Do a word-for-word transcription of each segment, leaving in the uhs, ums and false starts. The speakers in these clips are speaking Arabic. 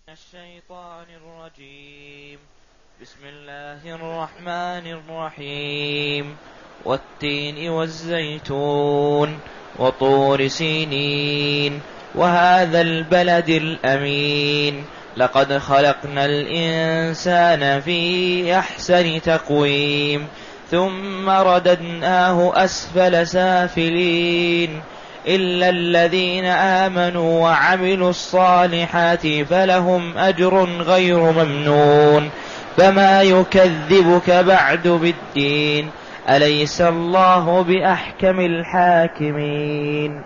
الشيطان الرجيم. بسم الله الرحمن الرحيم. والتين والزيتون وطور سينين وهذا البلد الأمين لقد خلقنا الإنسان في أحسن تقويم ثم رددناه أسفل سافلين إلا الذين آمنوا وعملوا الصالحات فلهم أجر غير ممنون فما يكذبك بعد بالدين أليس الله بأحكم الحاكمين.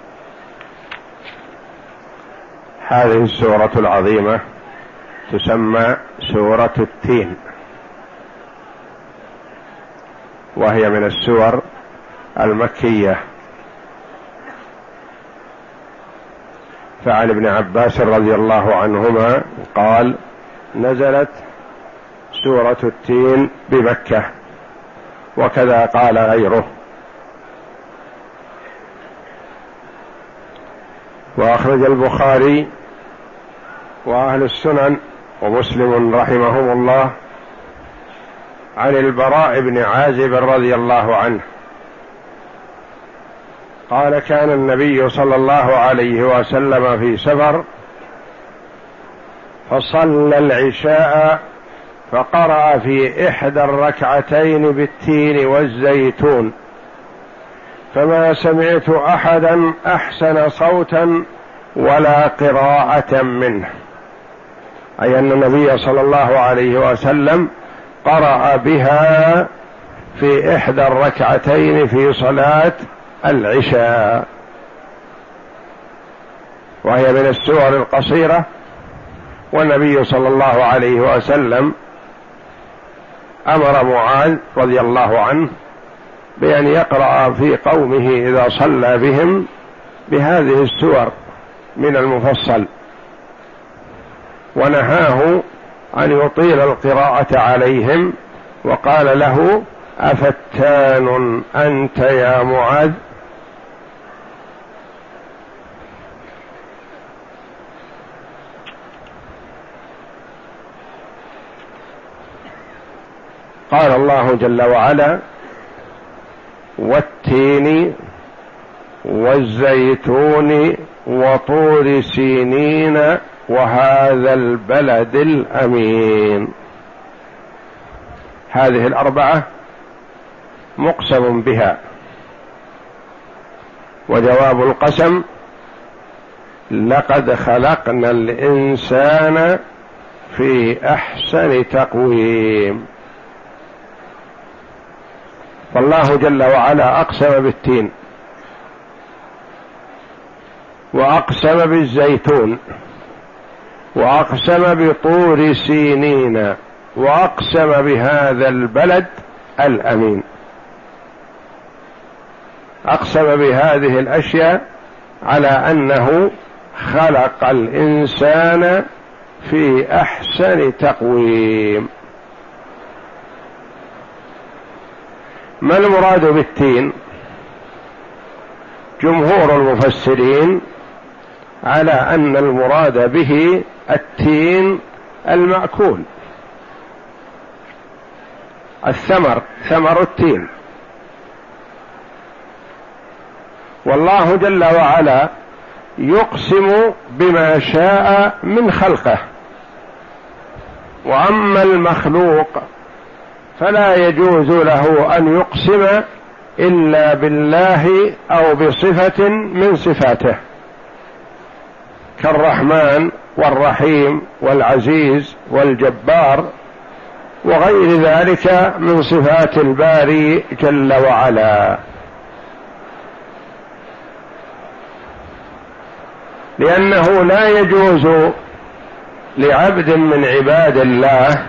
هذه السورة العظيمة تسمى سورة التين، وهي من السور المكية. فعن ابن عباس رضي الله عنهما قال: نزلت سورة التين بمكة، وكذا قال غيره. وأخرج البخاري وأهل السنن ومسلم رحمهم الله عن البراء بن عازب رضي الله عنه قال: كان النبي صلى الله عليه وسلم في سفر فصلى العشاء فقرأ في إحدى الركعتين بالتين والزيتون، فما سمعت أحدا أحسن صوتا ولا قراءة منه، أي أن النبي صلى الله عليه وسلم قرأ بها في إحدى الركعتين في صلاة العشاء، وهي من السور القصيرة. والنبي صلى الله عليه وسلم أمر معاذ رضي الله عنه بأن يقرأ في قومه إذا صلى بهم بهذه السور من المفصل، ونهاه أن يطيل القراءة عليهم، وقال له: أفتان أنت يا معاذ؟ قال الله جل وعلا: والتين والزيتون وطور سينين وهذا البلد الأمين. هذه الأربعة مقسم بها، وجواب القسم: لقد خلقنا الإنسان في أحسن تقويم. فالله جل وعلا أقسم بالتين، وأقسم بالزيتون، وأقسم بطور سينين، وأقسم بهذا البلد الأمين. أقسم بهذه الأشياء على أنه خلق الإنسان في أحسن تقويم. ما المراد بالتين؟ جمهور المفسرين على أن المراد به التين المأكول، الثمر، ثمر التين. والله جل وعلا يقسم بما شاء من خلقه، وأما المخلوق فلا يجوز له أن يقسم إلا بالله أو بصفة من صفاته، كالرحمن والرحيم والعزيز والجبار وغير ذلك من صفات الباري جل وعلا، لأنه لا يجوز لعبد من عباد الله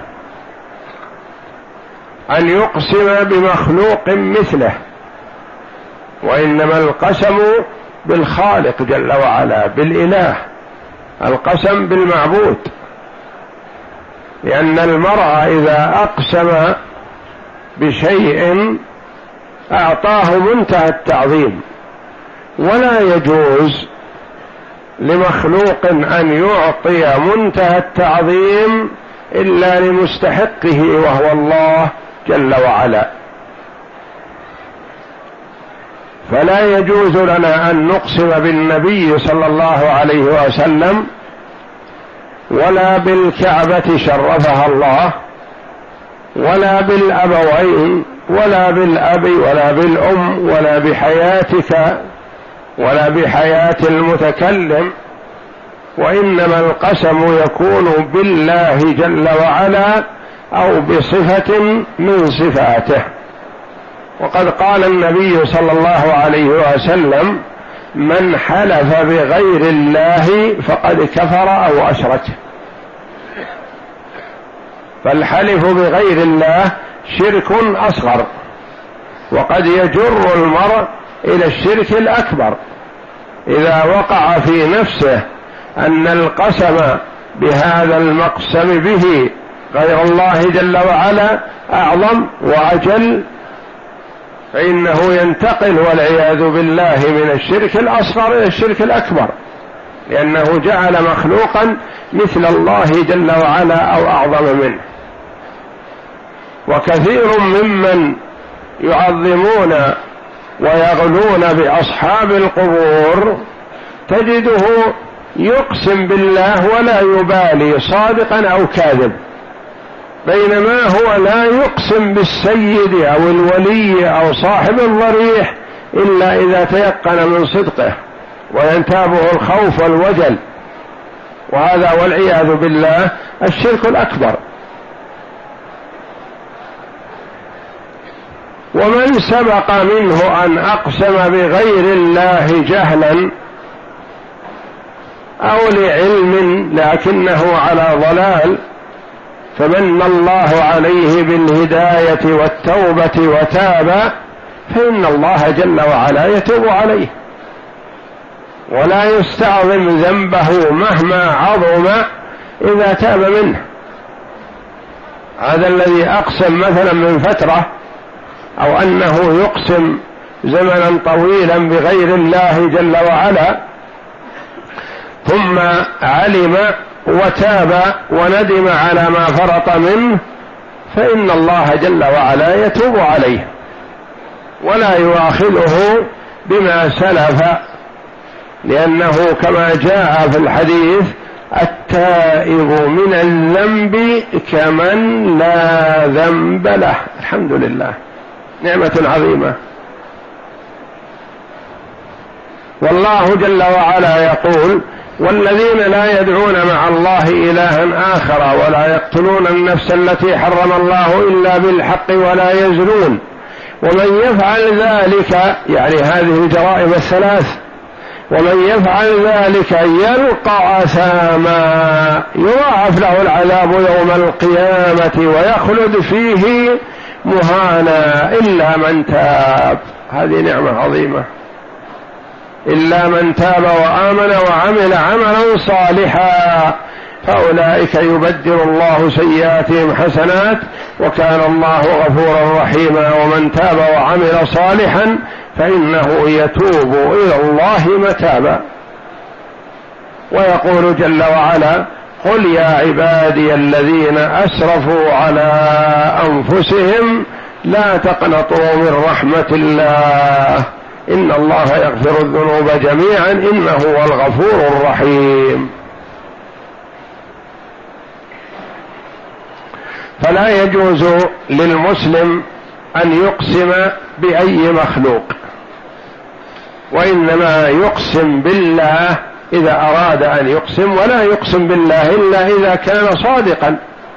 أن يقسم بمخلوق مثله، وإنما القسم بالخالق جل وعلا، بالإله، القسم بالمعبود. لأن المرء إذا أقسم بشيء أعطاه منتهى التعظيم، ولا يجوز لمخلوق أن يعطي منتهى التعظيم إلا لمستحقه وهو الله جل وعلا. فلا يجوز لنا أن نقسم بالنبي صلى الله عليه وسلم ولا بالكعبة شرفها الله ولا بالأبوين ولا بالأب ولا بالأم ولا بحياتك ولا بحياة المتكلم، وإنما القسم يكون بالله جل وعلا أو بصفة من صفاته. وقد قال النبي صلى الله عليه وسلم: من حلف بغير الله فقد كفر أو أشرك. فالحلف بغير الله شرك أصغر، وقد يجر المرء إلى الشرك الأكبر إذا وقع في نفسه أن القسم بهذا المقسم به غير الله جل وعلا أعظم وأجل، فإنه ينتقل والعياذ بالله من الشرك الأصغر إلى الشرك الأكبر، لأنه جعل مخلوقا مثل الله جل وعلا أو أعظم منه. وكثير ممن يعظمون ويغلون بأصحاب القبور تجده يقسم بالله ولا يبالي صادقا أو كاذب، بينما هو لا يقسم بالسيد أو الولي أو صاحب الضريح إلا إذا تيقن من صدقه وينتابه الخوف والوجل، وهذا والعياذ بالله الشرك الأكبر. ومن سبق منه أن أقسم بغير الله جهلا أو لعلم لكنه على ضلال فمن الله عليه بالهداية والتوبة وتاب فإن الله جل وعلا يتوب عليه، ولا يستعظم ذنبه مهما عظم إذا تاب منه. هذا الذي أقسم مثلا من فترة أو أنه يقسم زمنا طويلا بغير الله جل وعلا ثم علم وتاب وندم على ما فرط منه فإن الله جل وعلا يتوب عليه ولا يؤاخذه بما سلف، لأنه كما جاء في الحديث: التائب من الذنب كمن لا ذنب له. الحمد لله، نعمة عظيمة. والله جل وعلا يقول: والذين لا يدعون مع الله إلها آخر ولا يقتلون النفس التي حرم الله إلا بالحق ولا يزنون ومن يفعل ذلك، يعني هذه الجرائم الثلاث، ومن يفعل ذلك يلقى أثاما يضاعف له العذاب يوم القيامة ويخلد فيه مهانا إلا من تاب. هذه نعمة عظيمة. إلا من تاب وآمن وعمل عملا صالحا فأولئك يبدل الله سيئاتهم حسنات وكان الله غفورا رحيما. ومن تاب وعمل صالحا فإنه يتوب إلى الله متابا. ويقول جل وعلا: قل يا عبادي الذين أسرفوا على أنفسهم لا تقنطوا من رحمة الله إن الله يغفر الذنوب جميعا إنه هو الغفور الرحيم. فلا يجوز للمسلم أن يقسم بأي مخلوق، وإنما يقسم بالله إذا أراد أن يقسم، ولا يقسم بالله إلا إذا كان صادقا.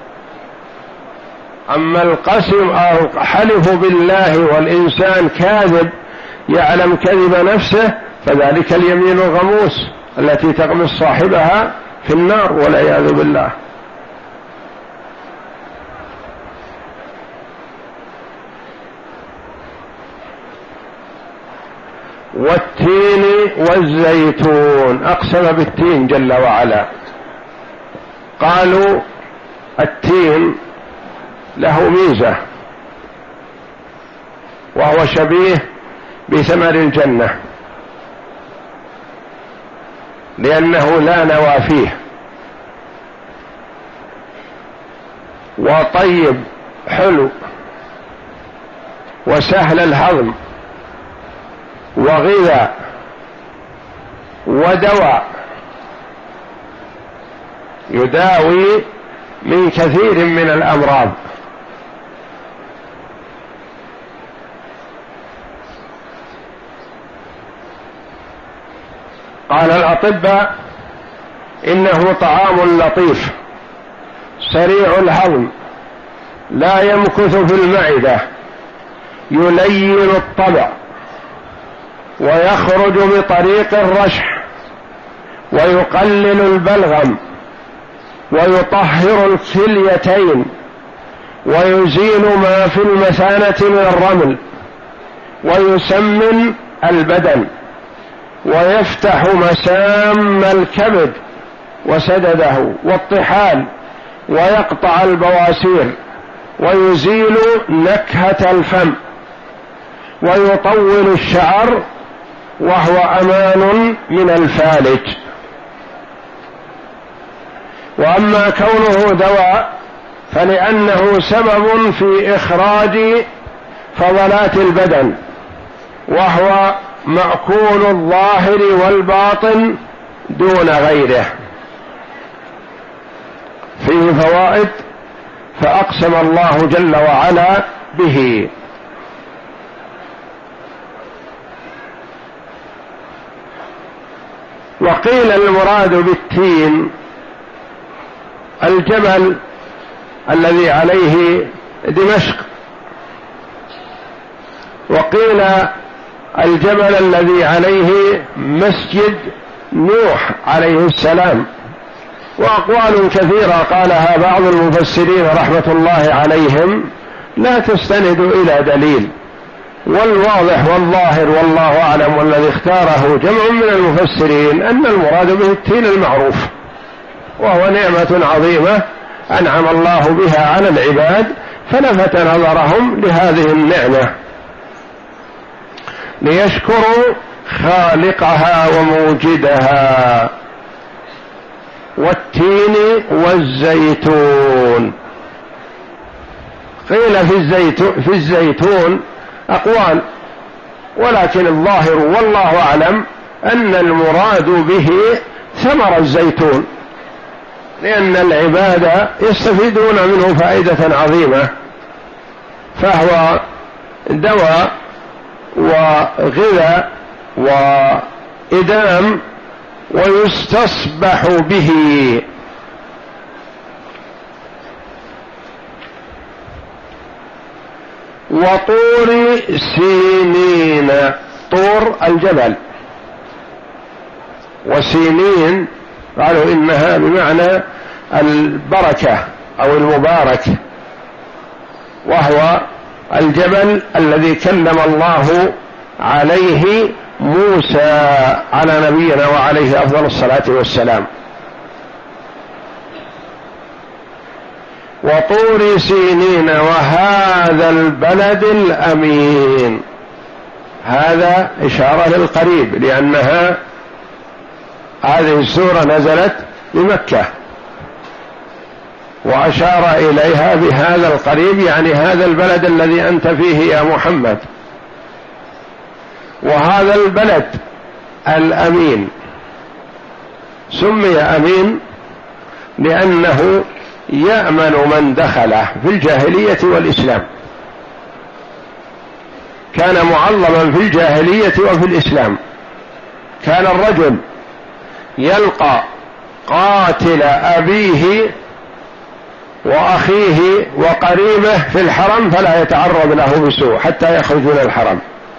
أما القسم أو حلف بالله والإنسان كاذب يعلم كذب نفسه فذلك اليمين الغموس التي تغمس صاحبها في النار والعياذ بالله. والتين والزيتون، أقسم بالتين جل وعلا. قالوا التين له ميزة وهو شبيه بثمر الجنة، لأنه لا نوى فيه، وطيب حلو وسهل الهضم وغذاء ودواء، يداوي من كثير من الأمراض. قال الأطباء إنه طعام لطيف سريع الهضم لا يمكث في المعدة، يلين الطبع ويخرج بطريق الرشح ويقلل البلغم ويطهر الكليتين ويزيل ما في المثانة من الرمل ويسمن البدن ويفتح مسام الكبد وسدده والطحال ويقطع البواسير ويزيل نكهة الفم ويطول الشعر وهو أمان من الفالج. وأما كونه دواء فلأنه سبب في إخراج فضلات البدن، وهو مأكول الظاهر والباطن دون غيره. فيه فوائد فأقسم الله جل وعلا به. وقيل المراد بالتين الجبل الذي عليه دمشق، وقيل الجبل الذي عليه مسجد نوح عليه السلام، وأقوال كثيرة قالها بعض المفسرين رحمة الله عليهم لا تستند إلى دليل، والواضح والظاهر والله أعلم والذي اختاره جمع من المفسرين أن المراد به التين المعروف، وهو نعمة عظيمة أنعم الله بها على العباد فلفت نظرهم لهذه النعمة ليشكروا خالقها وموجدها. والتين والزيتون، قيل في الزيتون, في الزيتون أقوال، ولكن الظاهر والله أعلم أن المراد به ثمر الزيتون، لأن العباد يستفيدون منه فائدة عظيمة، فهو دواء وغذاء وإدام ويستصبح به. وطور سينين، طور الجبل، وسينين قالوا إنها بمعنى البركة أو المبارك، وهو الجبل الذي كلم الله عليه موسى على نبينا وعليه أفضل الصلاة والسلام. وطور سينين وهذا البلد الأمين، هذا إشارة للقريب، لأنها هذه السورة نزلت بمكة وأشار إليها بهذا القريب، يعني هذا البلد الذي أنت فيه يا محمد. وهذا البلد الأمين سمي أمين لأنه يأمن من دخله في الجاهلية والإسلام، كان معظما في الجاهلية وفي الإسلام. كان الرجل يلقى قاتل أبيه وأخيه وقريبه في الحرم فلا يتعرض له بسوء حتى يخرج من الحرم،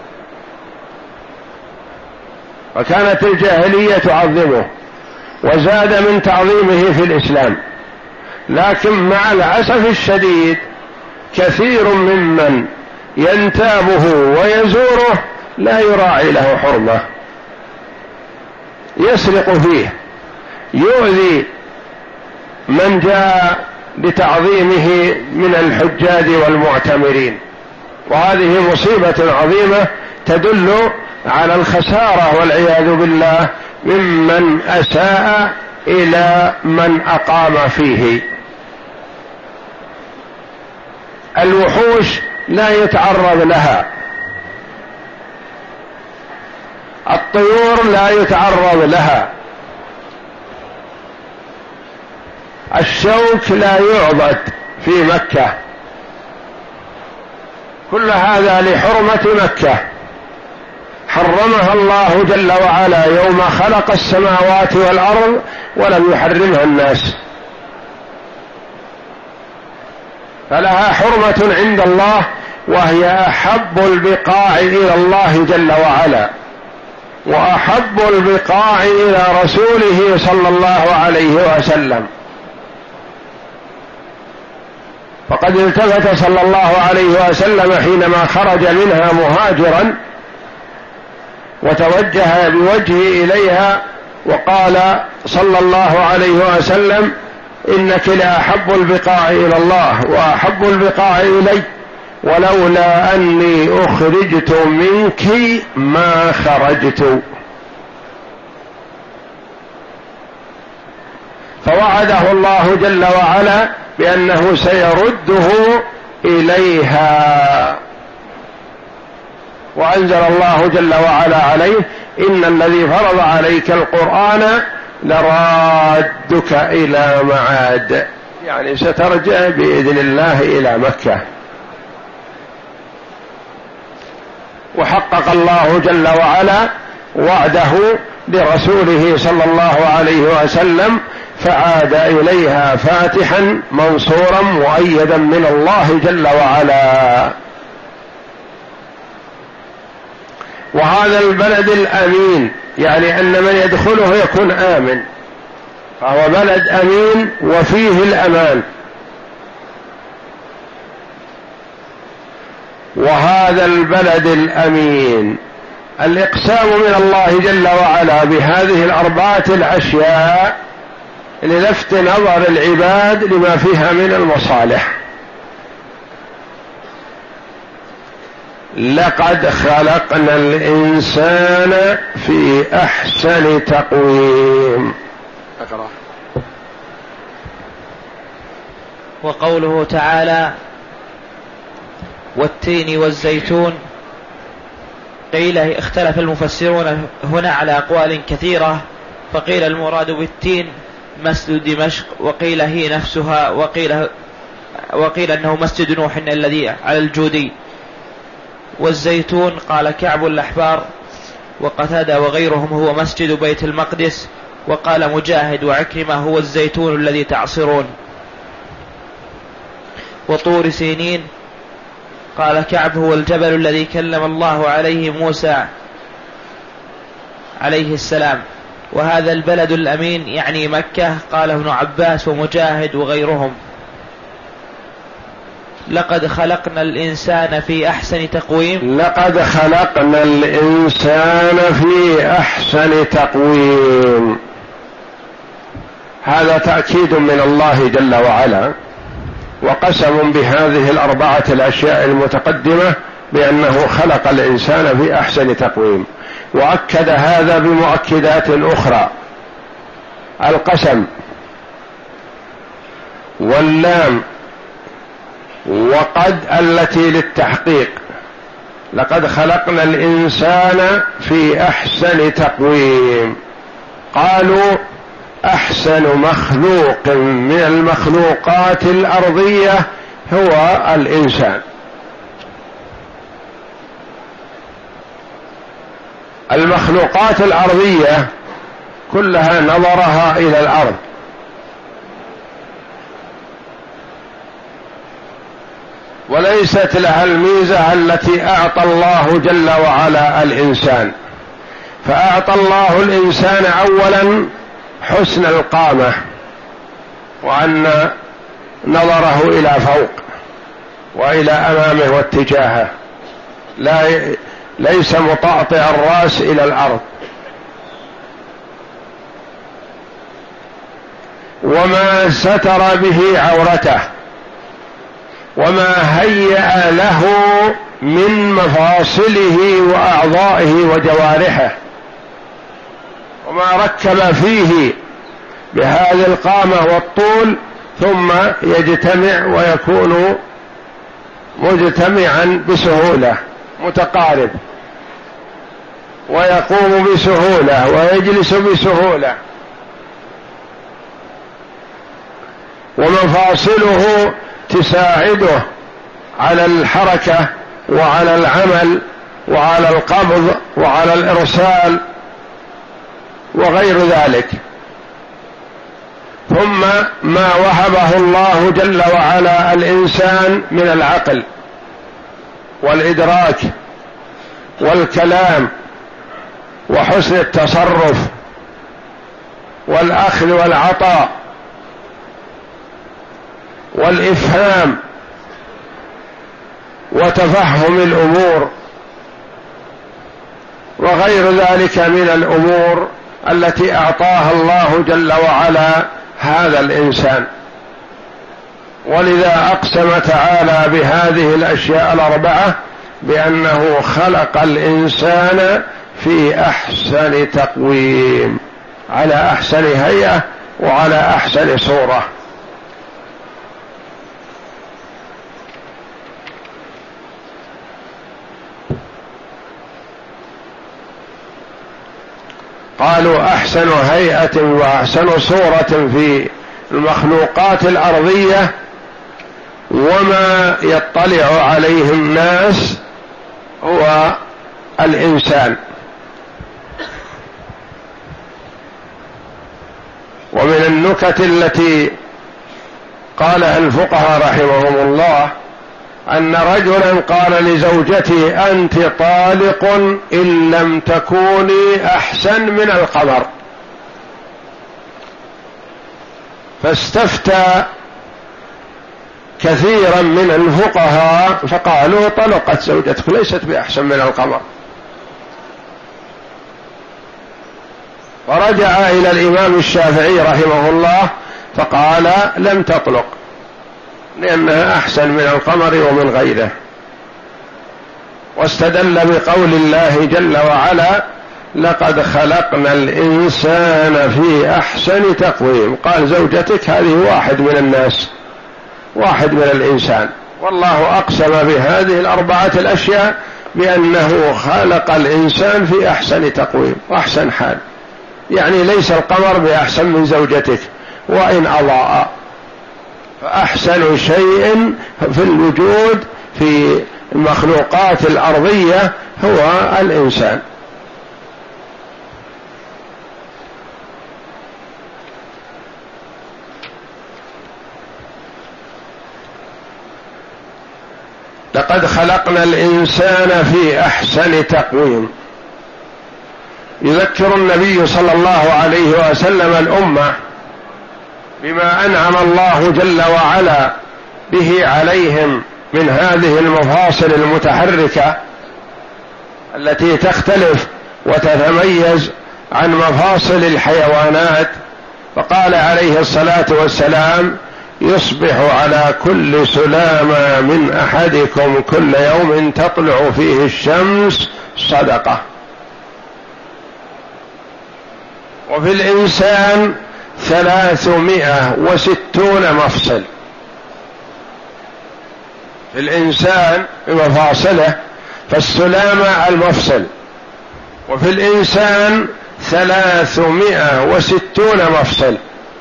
وكانت الجاهلية تعظمه وزاد من تعظيمه في الإسلام. لكن مع الأسف الشديد كثير ممن ينتابه ويزوره لا يراعي له حرمة، يسرق فيه، يؤذي من جاء بتعظيمه من الحجاج والمعتمرين، وهذه مصيبة عظيمة تدل على الخسارة والعياذ بالله ممن أساء إلى من أقام فيه. الوحوش لا يتعرض لها، الطيور لا يتعرض لها، الشوك لا يعضد في مكة، كل هذا لحرمة مكة حرمها الله جل وعلا يوم خلق السماوات والأرض ولم يحرمها الناس، فلها حرمة عند الله، وهي أحب البقاع إلى الله جل وعلا وأحب البقاع إلى رسوله صلى الله عليه وسلم. فقد التفت صلى الله عليه وسلم حينما خرج منها مهاجرا وتوجه بوجهه إليها وقال صلى الله عليه وسلم: إنك لأحب البقاع إلى الله وأحب البقاع إلي، ولولا أني أخرجت منك ما خرجت. فوعده الله جل وعلا بأنه سيرده إليها، وأنزل الله جل وعلا عليه: إن الذي فرض عليك القرآن لرادك إلى معاد، يعني سترجع بإذن الله إلى مكة. وحقق الله جل وعلا وعده لرسوله صلى الله عليه وسلم، فعاد إليها فاتحا منصورا مؤيدا من الله جل وعلا. وهذا البلد الأمين، يعني أن من يدخله يكون آمن، فهو بلد أمين وفيه الأمان. وهذا البلد الأمين الإقسام من الله جل وعلا بهذه الأربعة الأشياء للفت نظر العباد لما فيها من المصالح. لقد خلقنا الإنسان في أحسن تقويم. أقرأ. وقوله تعالى: والتين والزيتون، قيل اختلف المفسرون هنا على أقوال كثيرة، فقيل المراد بالتين مسجد دمشق، وقيل هي نفسها، وقيل, وقيل أنه مسجد نوح الذي على الجودي. والزيتون قال كعب الأحبار وقتادة وغيرهم هو مسجد بيت المقدس، وقال مجاهد وعكرمة هو الزيتون الذي تعصرون. وطور سينين قال كعب هو الجبل الذي كلم الله عليه موسى عليه السلام. وهذا البلد الأمين يعني مكة، قال ابن عباس ومجاهد وغيرهم. لقد خلقنا الإنسان في أحسن تقويم. لقد خلقنا الإنسان في أحسن تقويم، هذا تأكيد من الله جل وعلا، وقسم بهذه الأربعة الأشياء المتقدمة بأنه خلق الإنسان في أحسن تقويم. وأكد هذا بمؤكدات أخرى: القسم واللام وقد التي للتحقيق. لقد خلقنا الإنسان في أحسن تقويم. قالوا أحسن مخلوق من المخلوقات الأرضية هو الإنسان. المخلوقات الأرضية كلها نظرها إلى الأرض، وليست لها الميزة التي أعطى الله جل وعلا الإنسان. فأعطى الله الإنسان أولا حسن القامة، وأن نظره إلى فوق وإلى أمامه واتجاهه، لا ليس مطأطئ الرأس إلى الأرض. وما ستر به عورته، وما هيأ له من مفاصله وأعضائه وجوارحه، وما ركب فيه بهذه القامة والطول، ثم يجتمع ويكون مجتمعا بسهولة متقارب، ويقوم بسهولة ويجلس بسهولة، ومفاصله تساعده على الحركة وعلى العمل وعلى القبض وعلى الإرسال وغير ذلك. ثم ما وهبه الله جل وعلا الإنسان من العقل والإدراك والكلام وحسن التصرف والأخذ والعطاء والإفهام وتفهم الأمور وغير ذلك من الأمور التي أعطاها الله جل وعلا هذا الإنسان. ولذا أقسم تعالى بهذه الأشياء الأربعة بأنه خلق الإنسان في أحسن تقويم، على أحسن هيئة وعلى أحسن صورة. قالوا أحسن هيئة وأحسن صورة في المخلوقات الأرضية وما يطلع عليه الناس هو الإنسان. ومن النكت التي قالها الفقهاء رحمهم الله أن رجلا قال لزوجته: أنت طالق إن لم تكوني أحسن من القمر. فاستفتى كثيرا من الفقهاء فقالوا: طلقت زوجتك ليست بأحسن من القمر. فرجع إلى الإمام الشافعي رحمه الله فقال: لم تطلق، لأنها أحسن من القمر ومن غيره. واستدل بقول الله جل وعلا: لقد خلقنا الإنسان في أحسن تقويم. قال زوجتك هذه واحد من الناس، واحد من الإنسان. والله أقسم بهذه الأربعة الأشياء بأنه خلق الإنسان في أحسن تقويم وأحسن حال، يعني ليس القمر بأحسن من زوجتك وإن أضاء. فأحسن شيء في الوجود في المخلوقات الأرضية هو الإنسان. لقد خلقنا الإنسان في أحسن تقويم. يذكر النبي صلى الله عليه وسلم الأمة بما أنعم الله جل وعلا به عليهم من هذه المفاصل المتحركة التي تختلف وتتميز عن مفاصل الحيوانات. فقال عليه الصلاة والسلام: يصبح على كل سلامة من أحدكم كل يوم تطلع فيه الشمس صدقة. وفي الإنسان ثلاثمائة وستون مفصل، في الإنسان بمفاصله، فالسلامة المفصل. وفي الإنسان ثلاثمائة وستون مفصل،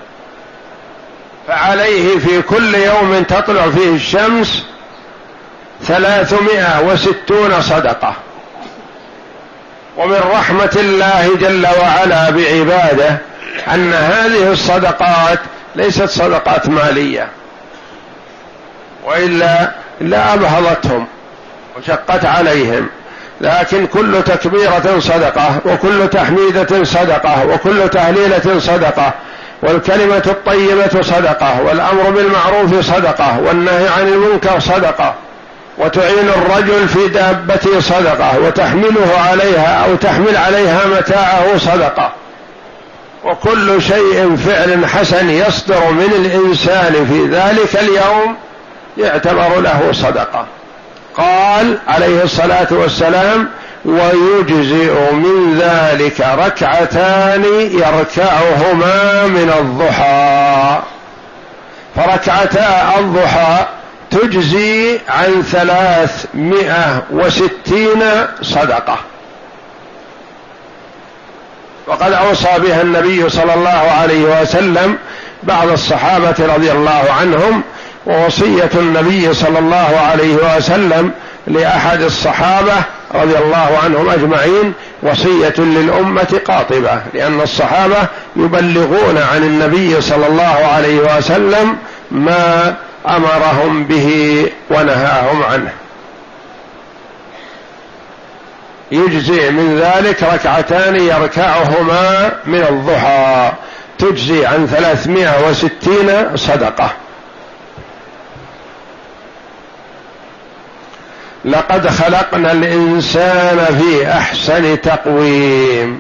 فعليه في كل يوم تطلع فيه الشمس ثلاثمائة وستون صدقة. ومن رحمة الله جل وعلا بعباده أن هذه الصدقات ليست صدقات مالية، وإلا لا أبهضتهم وشقت عليهم، لكن كل تكبيرة صدقة، وكل تحميدة صدقة، وكل تهليلة صدقة، والكلمة الطيبة صدقة، والأمر بالمعروف صدقة، والنهي عن المنكر صدقة، وتعين الرجل في دابته صدقة، وتحمله عليها أو تحمل عليها متاعه صدقة. وكل شيء فعل حسن يصدر من الإنسان في ذلك اليوم يعتبر له صدقة. قال عليه الصلاة والسلام: ويجزئ من ذلك ركعتان يركعهما من الضحى، فركعتا الضحى تجزي عن ثلاثمائة وستين صدقة. وقد أوصى بها النبي صلى الله عليه وسلم بعض الصحابة رضي الله عنهم، ووصية النبي صلى الله عليه وسلم لأحد الصحابة رضي الله عنهم أجمعين وصية للأمة قاطبة، لأن الصحابة يبلغون عن النبي صلى الله عليه وسلم ما أمرهم به ونهاهم عنه. يجزي من ذلك ركعتان يركعهما من الضحى تجزي عن ثلاثمائة وستين صدقة. لقد خلقنا الإنسان في أحسن تقويم.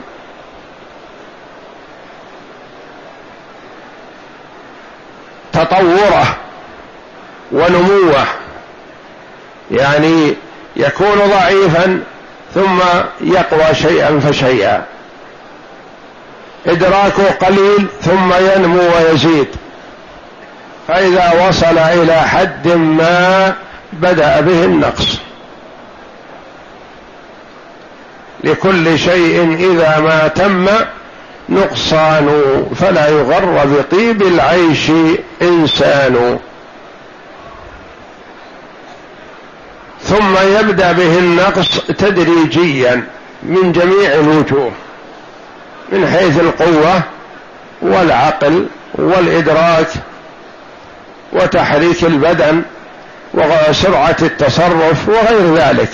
تطوره ونموه، يعني يكون ضعيفا ثم يقوى شيئا فشيئا، إدراكه قليل ثم ينمو ويزيد، فإذا وصل إلى حد ما بدأ به النقص. لكل شيء إذا ما تم نقصان، فلا يغر بطيب العيش إنسان. ثم يبدأ به النقص تدريجيا من جميع الوجوه، من حيث القوة والعقل والإدراك وتحريك البدن وسرعة التصرف وغير ذلك.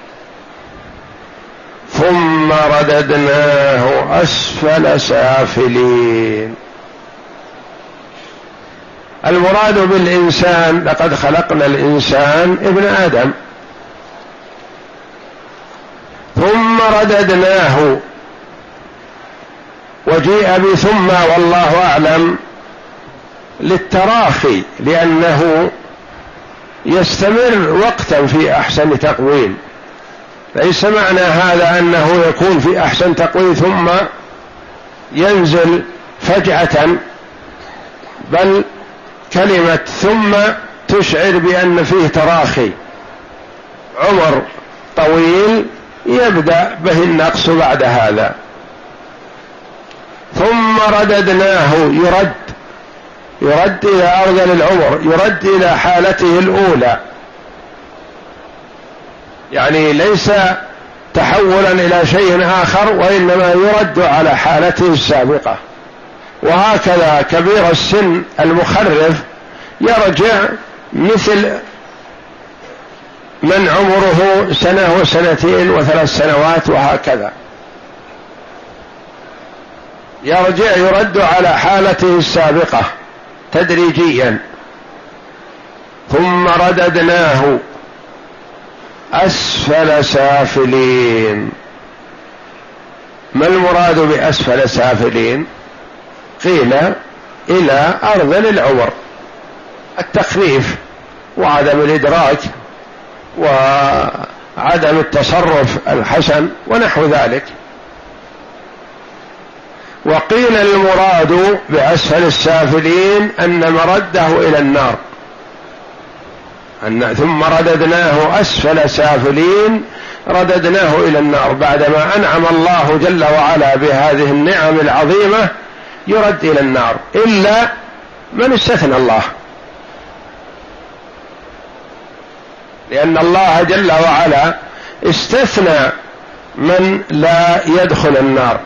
ثم رددناه أسفل سافلين. المراد بالإنسان لقد خلقنا الإنسان ابن آدم، ثم رددناه، وجيء بثم والله أعلم للتراخي، لأنه يستمر وقتا في أحسن تقويم. ليس معنى هذا أنه يكون في أحسن تقويم ثم ينزل فجأة، بل كلمة ثم تشعر بأن فيه تراخي، عمر طويل يبدأ به النقص بعد هذا. ثم رددناه، يرد يرد إلى أرذل العمر، يرد إلى حالته الأولى، يعني ليس تحولا إلى شيء آخر، وإنما يرد على حالته السابقة. وهكذا كبير السن المخرف يرجع مثل من عمره سنة وسنتين وثلاث سنوات، وهكذا يرجع يرد على حالته السابقة تدريجيا. ثم رددناه أسفل سافلين. ما المراد بأسفل سافلين؟ قيل إلى أرذل العمر، التخريف وعدم الإدراك وعدم التصرف الحسن ونحو ذلك. وقيل المراد بأسفل السافلين أن مرده إلى النار، أن ثم رددناه أسفل سافلين، رددناه إلى النار بعدما أنعم الله جل وعلا بهذه النعم العظيمة، يرد إلى النار إلا من استثنى الله، لأن الله جل وعلا استثنى من لا يدخل النار،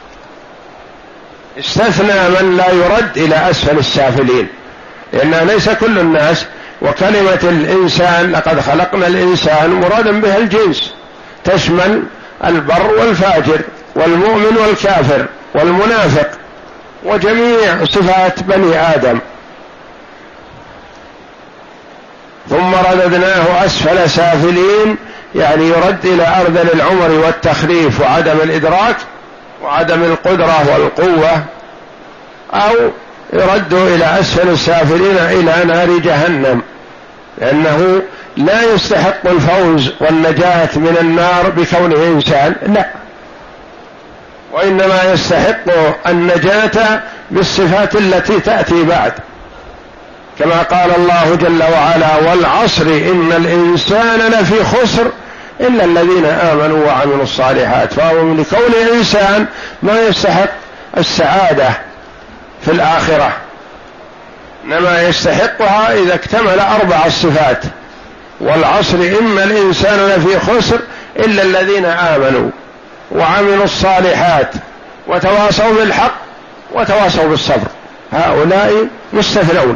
استثنى من لا يرد إلى أسفل السافلين، لأنه ليس كل الناس. وكلمة الإنسان لقد خلقنا الإنسان مرادا بها الجنس، تشمل البر والفاجر والمؤمن والكافر والمنافق وجميع صفات بني آدم. ثم رددناه أسفل سافلين، يعني يرد إلى أرذل العمر والتخريف وعدم الإدراك وعدم القدرة والقوة، أو يرد إلى أسفل السافلين إلى نار جهنم، لأنه لا يستحق الفوز والنجاة من النار بكونه إنسان، لا، وإنما يستحق النجاة بالصفات التي تأتي بعد، كما قال الله جل وعلا: والعصر إن الإنسان لفي خسر إلا الذين آمنوا وعملوا الصالحات. فهو لكون إنسان ما يستحق السعادة في الآخرة، إنما يستحقها إذا اكتمل أربع الصفات: والعصر إن الإنسان لفي خسر إلا الذين آمنوا وعملوا الصالحات وتواصوا بالحق وتواصوا بالصبر، هؤلاء مستثنون.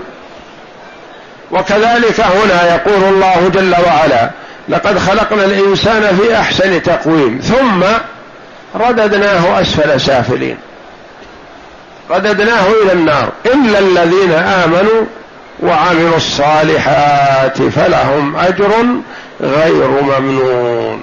وكذلك هنا يقول الله جل وعلا: لقد خلقنا الإنسان في أحسن تقويم ثم رددناه أسفل سافلين، رددناه إلى النار، إلا الذين آمنوا وعملوا الصالحات فلهم أجر غير ممنون.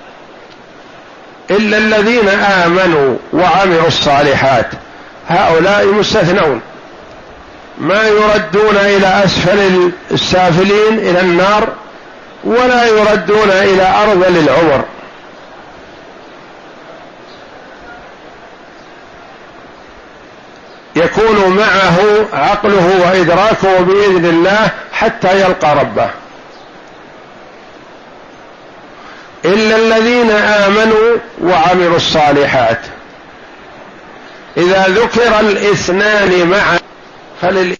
إلا الذين آمنوا وعملوا الصالحات، هؤلاء مستثنون، ما يردون إلى أسفل السافلين إلى النار، ولا يردون إلى أرذل العمر. يكون معه عقله وإدراكه بإذن الله حتى يلقى ربه. إلا الذين آمنوا وعملوا الصالحات، إذا ذكر الاثنان معا فلل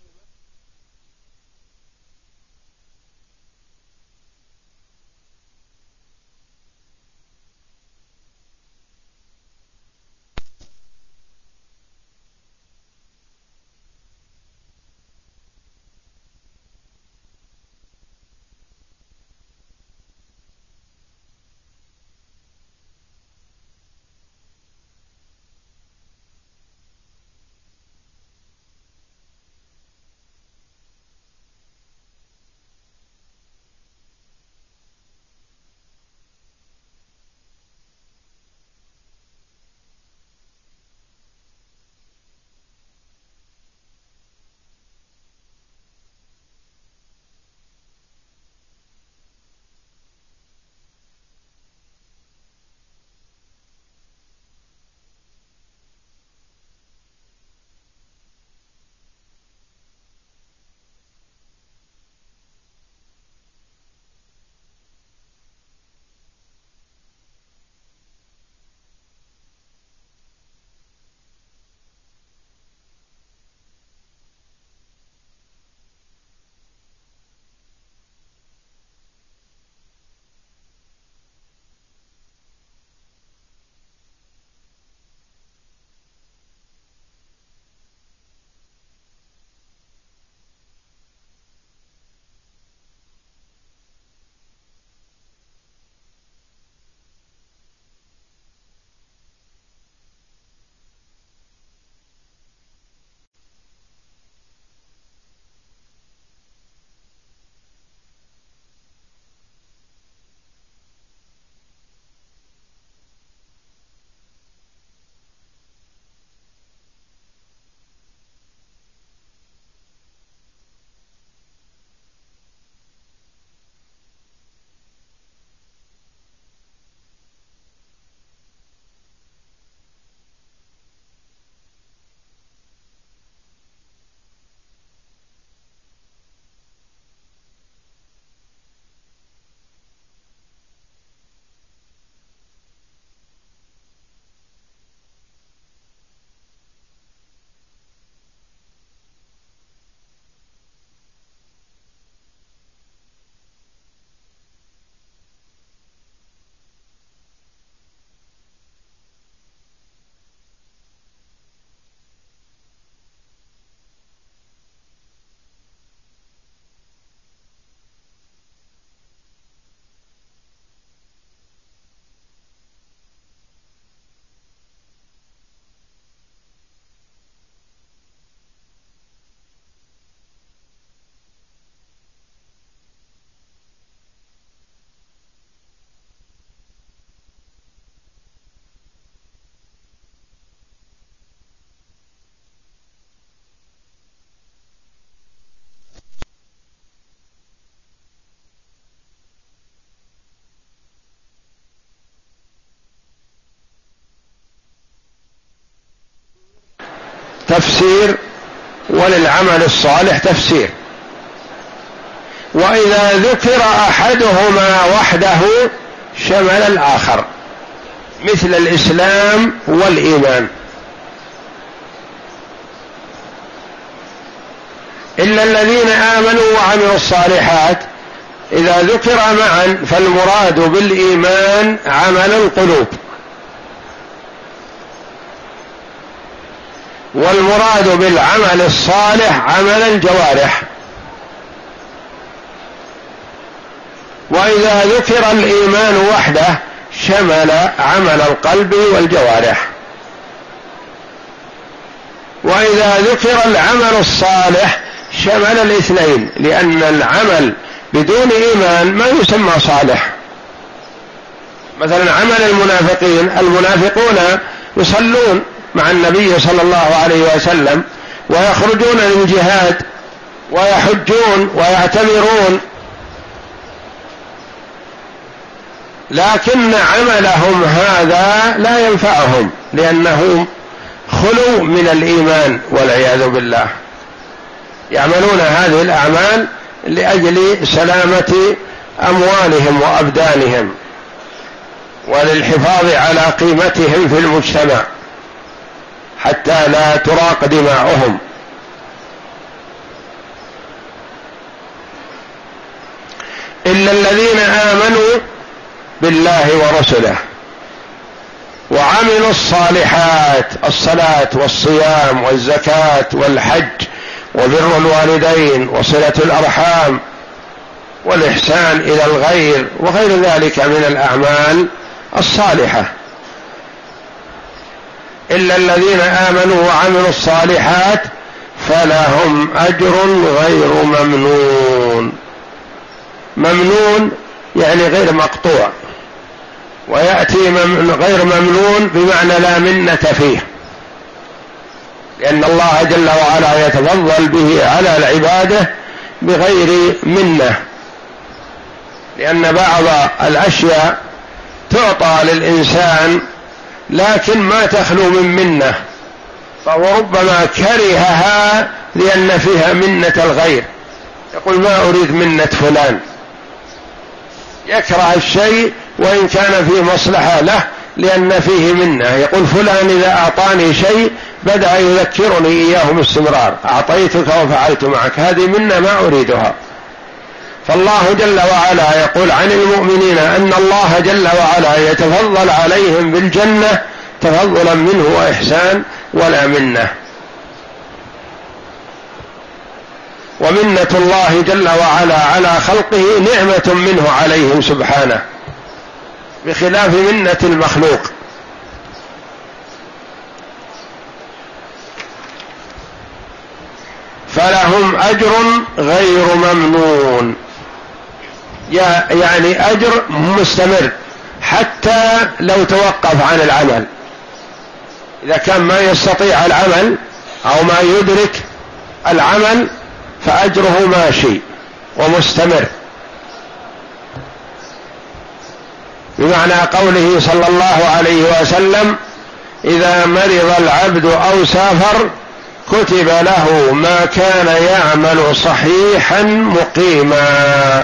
تفسير وللعمل الصالح تفسير. وإذا ذكر أحدهما وحده شمل الآخر، مثل الإسلام والإيمان. إلا الذين آمنوا وعملوا الصالحات إذا ذكر معا فالمراد بالإيمان عمل القلوب، والمراد بالعمل الصالح عمل الجوارح. وإذا ذكر الإيمان وحده شمل عمل القلب والجوارح. وإذا ذكر العمل الصالح شمل الاثنين، لأن العمل بدون إيمان ما يسمى صالح. مثلا عمل المنافقين، المنافقون يصلون مع النبي صلى الله عليه وسلم ويخرجون للجهاد ويحجون ويعتمرون، لكن عملهم هذا لا ينفعهم لأنهم خلوا من الإيمان والعياذ بالله. يعملون هذه الأعمال لأجل سلامة أموالهم وأبدانهم وللحفاظ على قيمتهم في المجتمع حتى لا تراق دماؤهم. إلا الذين آمنوا بالله ورسله وعملوا الصالحات، الصلاة والصيام والزكاة والحج وبر الوالدين وصلة الأرحام والإحسان إلى الغير وغير ذلك من الأعمال الصالحة. إلا الذين آمنوا وعملوا الصالحات فلهم أجر غير ممنون. ممنون يعني غير مقطوع، ويأتي غير ممنون بمعنى لا منة فيه، لأن الله جل وعلا يتفضل به على العبادة بغير منة، لأن بعض الأشياء تعطى للإنسان لكن ما تخلو من منة، فهو ربما كرهها لأن فيها منة الغير، يقول ما أريد منة فلان، يكره الشيء وإن كان فيه مصلحة له لأن فيه منة. يقول فلان إذا أعطاني شيء بدأ يذكرني إياه باستمرار، أعطيتك وفعلت معك، هذه منة ما أريدها. فالله جل وعلا يقول عن المؤمنين أن الله جل وعلا يتفضل عليهم بالجنة تفضلا منه وإحسان ولا منة. ومنة الله جل وعلا على خلقه نعمة منه عليهم سبحانه، بخلاف منة المخلوق. فلهم أجر غير ممنون، يعني أجر مستمر حتى لو توقف عن العمل، إذا كان ما يستطيع العمل أو ما يدرك العمل فأجره ماشي ومستمر، بمعنى قوله صلى الله عليه وسلم إذا مرض العبد أو سافر كتب له ما كان يعمل صحيحا مقيما.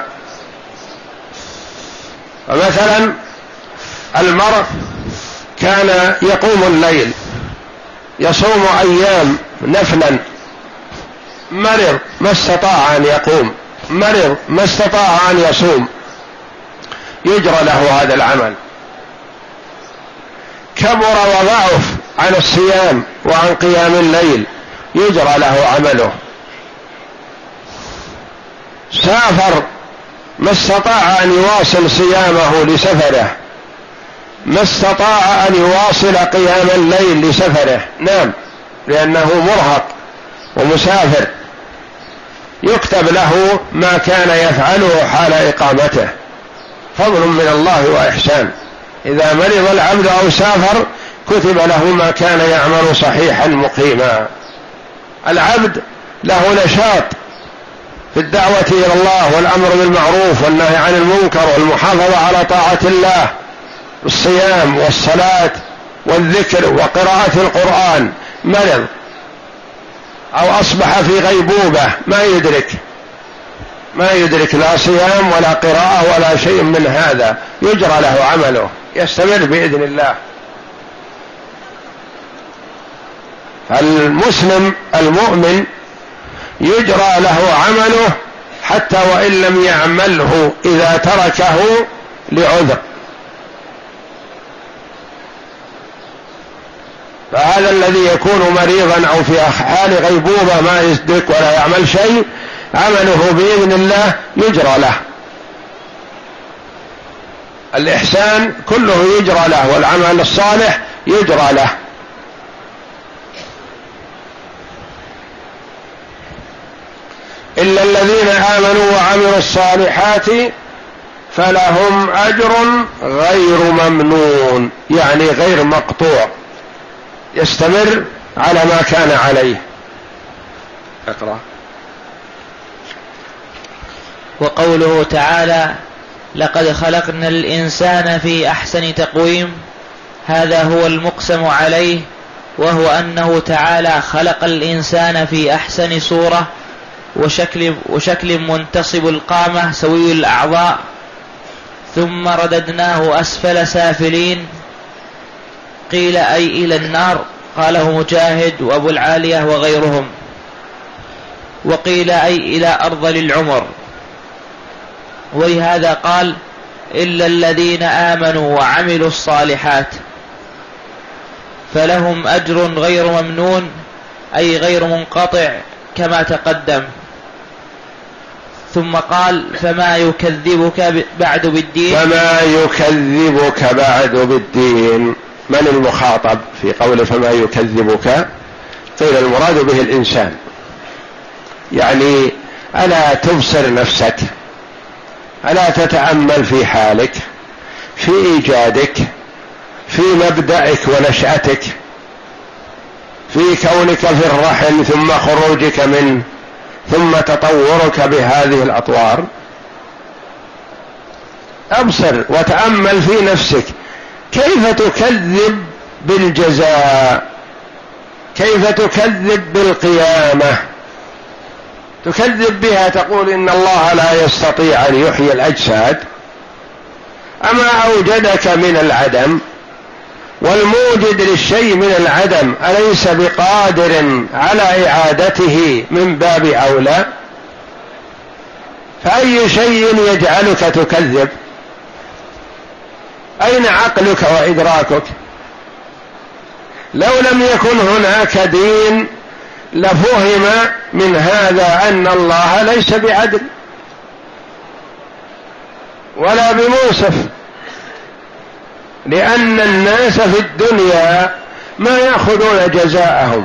فمثلا المرء كان يقوم الليل يصوم أيام نفلا، مرض ما استطاع أن يقوم، مرض ما استطاع أن يصوم، يجرى له هذا العمل. كبر وضعف عن الصيام وعن قيام الليل يجرى له عمله. سافر ما استطاع أن يواصل صيامه لسفره، ما استطاع أن يواصل قيام الليل لسفره، نام لأنه مرهق ومسافر، يكتب له ما كان يفعله حال إقامته، فضل من الله وإحسان. إذا مرض العبد أو سافر كتب له ما كان يعمل صحيحا مقيما. العبد له نشاط في الدعوة إلى الله والأمر بالمعروف والنهي عن المنكر والمحافظة على طاعة الله، الصيام والصلاة والذكر وقراءة القرآن. مرض أو أصبح في غيبوبة ما يدرك ما يدرك لا صيام ولا قراءة ولا شيء من هذا، يجرى له عمله يستمر بإذن الله. فالمسلم المؤمن يجرى له عمله حتى وإن لم يعمله إذا تركه لعذر. فهذا الذي يكون مريضا أو في حال غيبوبة ما يصدق ولا يعمل شيء، عمله بإذن الله يجرى له. الإحسان كله يجرى له، والعمل الصالح يجرى له. إلا الذين آمنوا وعملوا الصالحات فلهم أجر غير ممنون، يعني غير مقطوع، يستمر على ما كان عليه. اقرأ. وقوله تعالى: لقد خلقنا الإنسان في أحسن تقويم، هذا هو المقسم عليه، وهو أنه تعالى خلق الإنسان في أحسن صورة وشكل, وشكل منتصب القامة سوي الأعضاء، ثم رددناه أسفل سافلين. قيل أي إلى النار، قاله مجاهد وأبو العالية وغيرهم. وقيل أي إلى أرذل العمر. ولهذا قال: إلا الذين آمنوا وعملوا الصالحات فلهم أجر غير ممنون، أي غير منقطع كما تقدم. ثم قال: فما يكذبك بعد بالدين. فما يكذبك بعد بالدين. من المخاطب في قول فما يكذبك؟ قيل المراد به الإنسان، يعني ألا تبصر نفسك، ألا تتأمل في حالك، في إيجادك، في مبدأك ونشأتك، في كونك في الرحم ثم خروجك منه ثم تطورك بهذه الأطوار. أبصر وتأمل في نفسك، كيف تكذب بالجزاء، كيف تكذب بالقيامة، تكذب بها، تقول إن الله لا يستطيع أن يحيي الأجساد. أما أوجدك من العدم، والموجد للشيء من العدم أليس بقادر على إعادته من باب أولى؟ فأي شيء يجعلك تكذب؟ أين عقلك وإدراكك؟ لو لم يكن هناك دين لفهم من هذا أن الله ليس بعدل ولا بمنصف، لأن الناس في الدنيا ما يأخذون جزاءهم.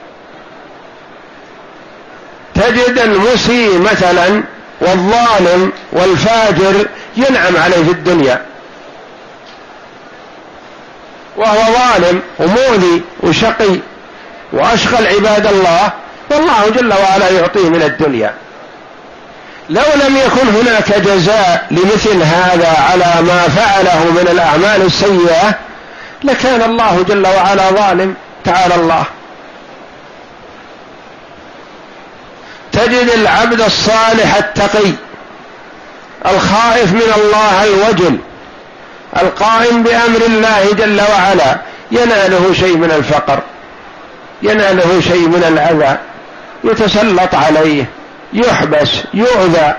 تجد المسيء مثلا والظالم والفاجر ينعم عليه في الدنيا وهو ظالم ومؤذي وشقي وأشغل عباد الله، والله جل وعلا يعطيه من الدنيا. لو لم يكن هناك جزاء لمثل هذا على ما فعله من الأعمال السيئة لكان الله جل وعلا ظالم، تعالى الله. تجد العبد الصالح التقي الخائف من الله الوجل القائم بأمر الله جل وعلا يناله شيء من الفقر، يناله شيء من الأذى، يتسلط عليه، يحبس، يؤذى.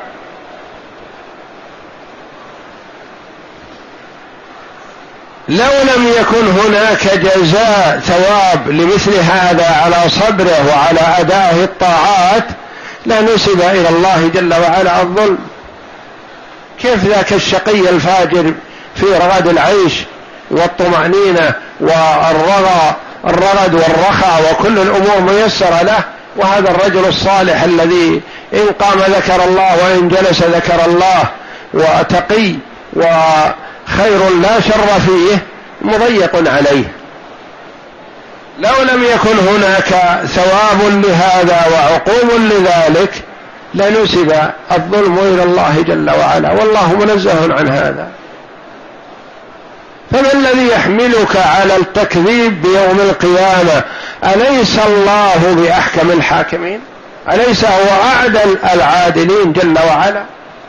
لو لم يكن هناك جزاء ثواب لمثل هذا على صبره وعلى أدائه الطاعات لنسب إلى الله جل وعلا الظلم. كيف ذاك الشقي الفاجر في رغد العيش والطمأنينة والرغى الرغد والرخاء وكل الأمور ميسرة له، وهذا الرجل الصالح الذي إن قام ذكر الله وإن جلس ذكر الله وتقي وخير لا شر فيه مضيق عليه. لو لم يكن هناك ثواب لهذا وعقوب لذلك لنسب الظلم إلى الله جل وعلا، والله منزه عن هذا. فما الذي يحملك على التكذيب بيوم القيامة؟ أليس الله بأحكم الحاكمين؟ أليس هو أعدل العادلين جل وعلا؟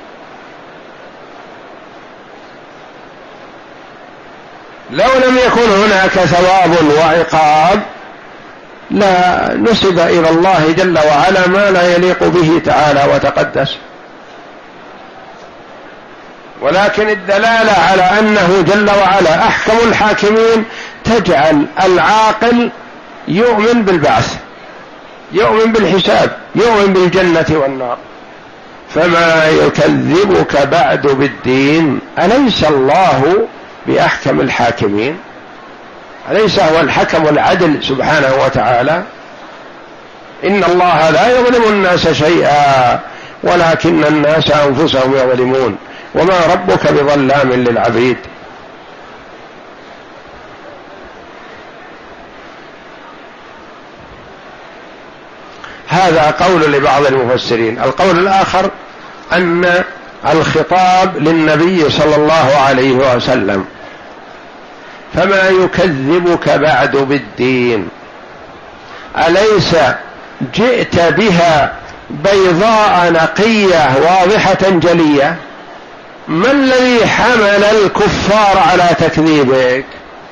لو لم يكن هناك ثواب وعقاب لا نسب إلى الله جل وعلا ما لا يليق به تعالى وتقدس، ولكن الدلالة على أنه جل وعلا أحكم الحاكمين تجعل العاقل يؤمن بالبعث، يؤمن بالحساب، يؤمن بالجنة والنار. فما يكذبك بعد بالدين؟ أليس الله بأحكم الحاكمين؟ أليس هو الحكم العدل سبحانه وتعالى؟ إن الله لا يظلم الناس شيئا ولكن الناس أنفسهم يظلمون وما ربك بظلام للعبيد. هذا قول لبعض المفسرين. القول الآخر أن الخطاب للنبي صلى الله عليه وسلم، فما يكذبك بعد بالدين؟ أليس جئت بها بيضاء نقية واضحة جلية؟ ما الذي حمل الكفار على تكذيبك؟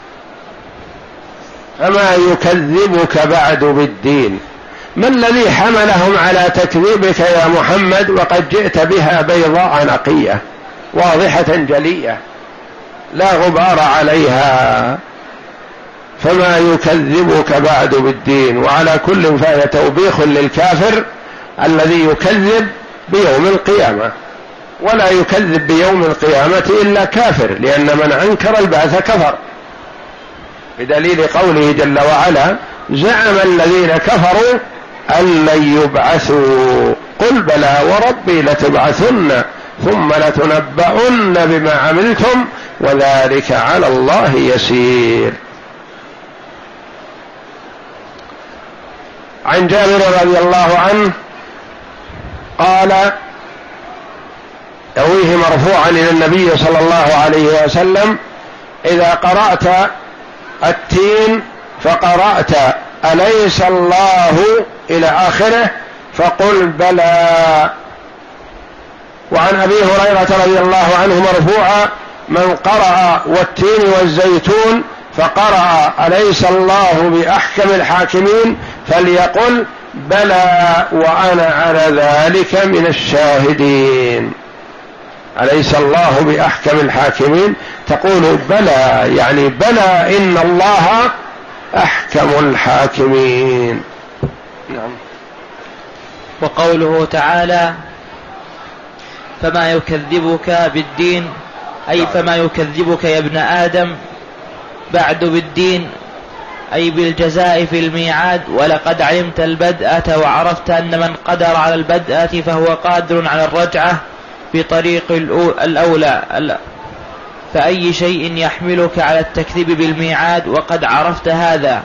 فما يكذبك بعد بالدين؟ ما الذي حملهم على تكذيبك يا محمد وقد جئت بها بيضاء نقية واضحة جلية لا غبار عليها؟ فما يكذبك بعد بالدين. وعلى كل فهي توبيخ للكافر الذي يكذب بيوم القيامة، ولا يكذب بيوم القيامة إلا كافر، لأن من أنكر البعث كفر، بدليل قوله جل وعلا: زعم الذين كفروا أن لن يبعثوا قل بلى وربي لتبعثن ثم لتنبؤن بما عملتم وذلك على الله يسير. عن جابر رضي الله عنه قال يرويه مرفوعا إلى النبي صلى الله عليه وسلم: إذا قرأت التين فقرأت أليس الله إلى آخره فقل بلى. وعن أبي هريرة رضي الله عنه مرفوعا: من قرأ والتين والزيتون فقرأ أليس الله بأحكم الحاكمين فليقل بلى وأنا على ذلك من الشاهدين. أليس الله بأحكم الحاكمين تقول بلى، يعني بلى إن الله أحكم الحاكمين. نعم. وقوله تعالى: فما يكذبك بالدين، أي فما يكذبك يا ابن آدم بعد بالدين، أي بالجزاء في الميعاد. ولقد علمت البدءة وعرفت أن من قدر على البدءة فهو قادر على الرجعة بطريق الأولى، فأي شيء يحملك على التكذيب بالميعاد وقد عرفت هذا؟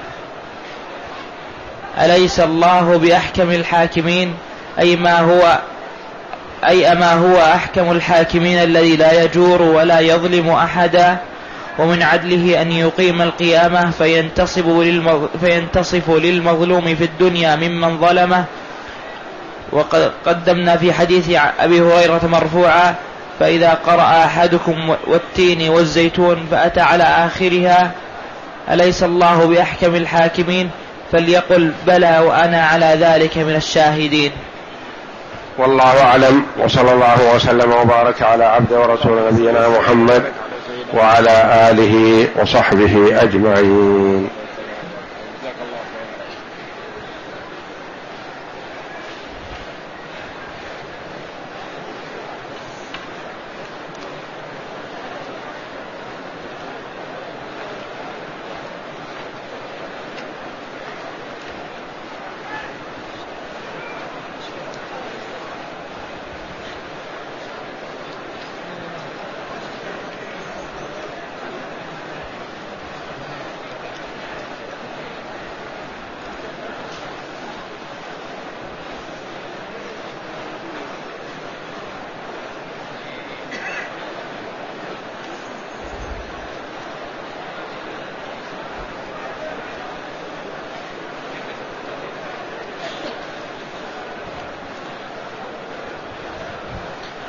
أليس الله بأحكم الحاكمين؟ أي ما هو أي أما هو أحكم الحاكمين الذي لا يجور ولا يظلم أحدا، ومن عدله أن يقيم القيامة فينتصف للمظ... فينتصف للمظلوم في الدنيا ممن ظلمه. وقد قدمنا في حديث أبي هريرة مرفوعا: فإذا قرأ أحدكم والتين والزيتون فأتى على آخرها أليس الله بأحكم الحاكمين فليقل بلى وأنا على ذلك من الشاهدين. والله أعلم، وصلى الله وسلم وبارك على عبد ورسول نبينا محمد وعلى آله وصحبه أجمعين.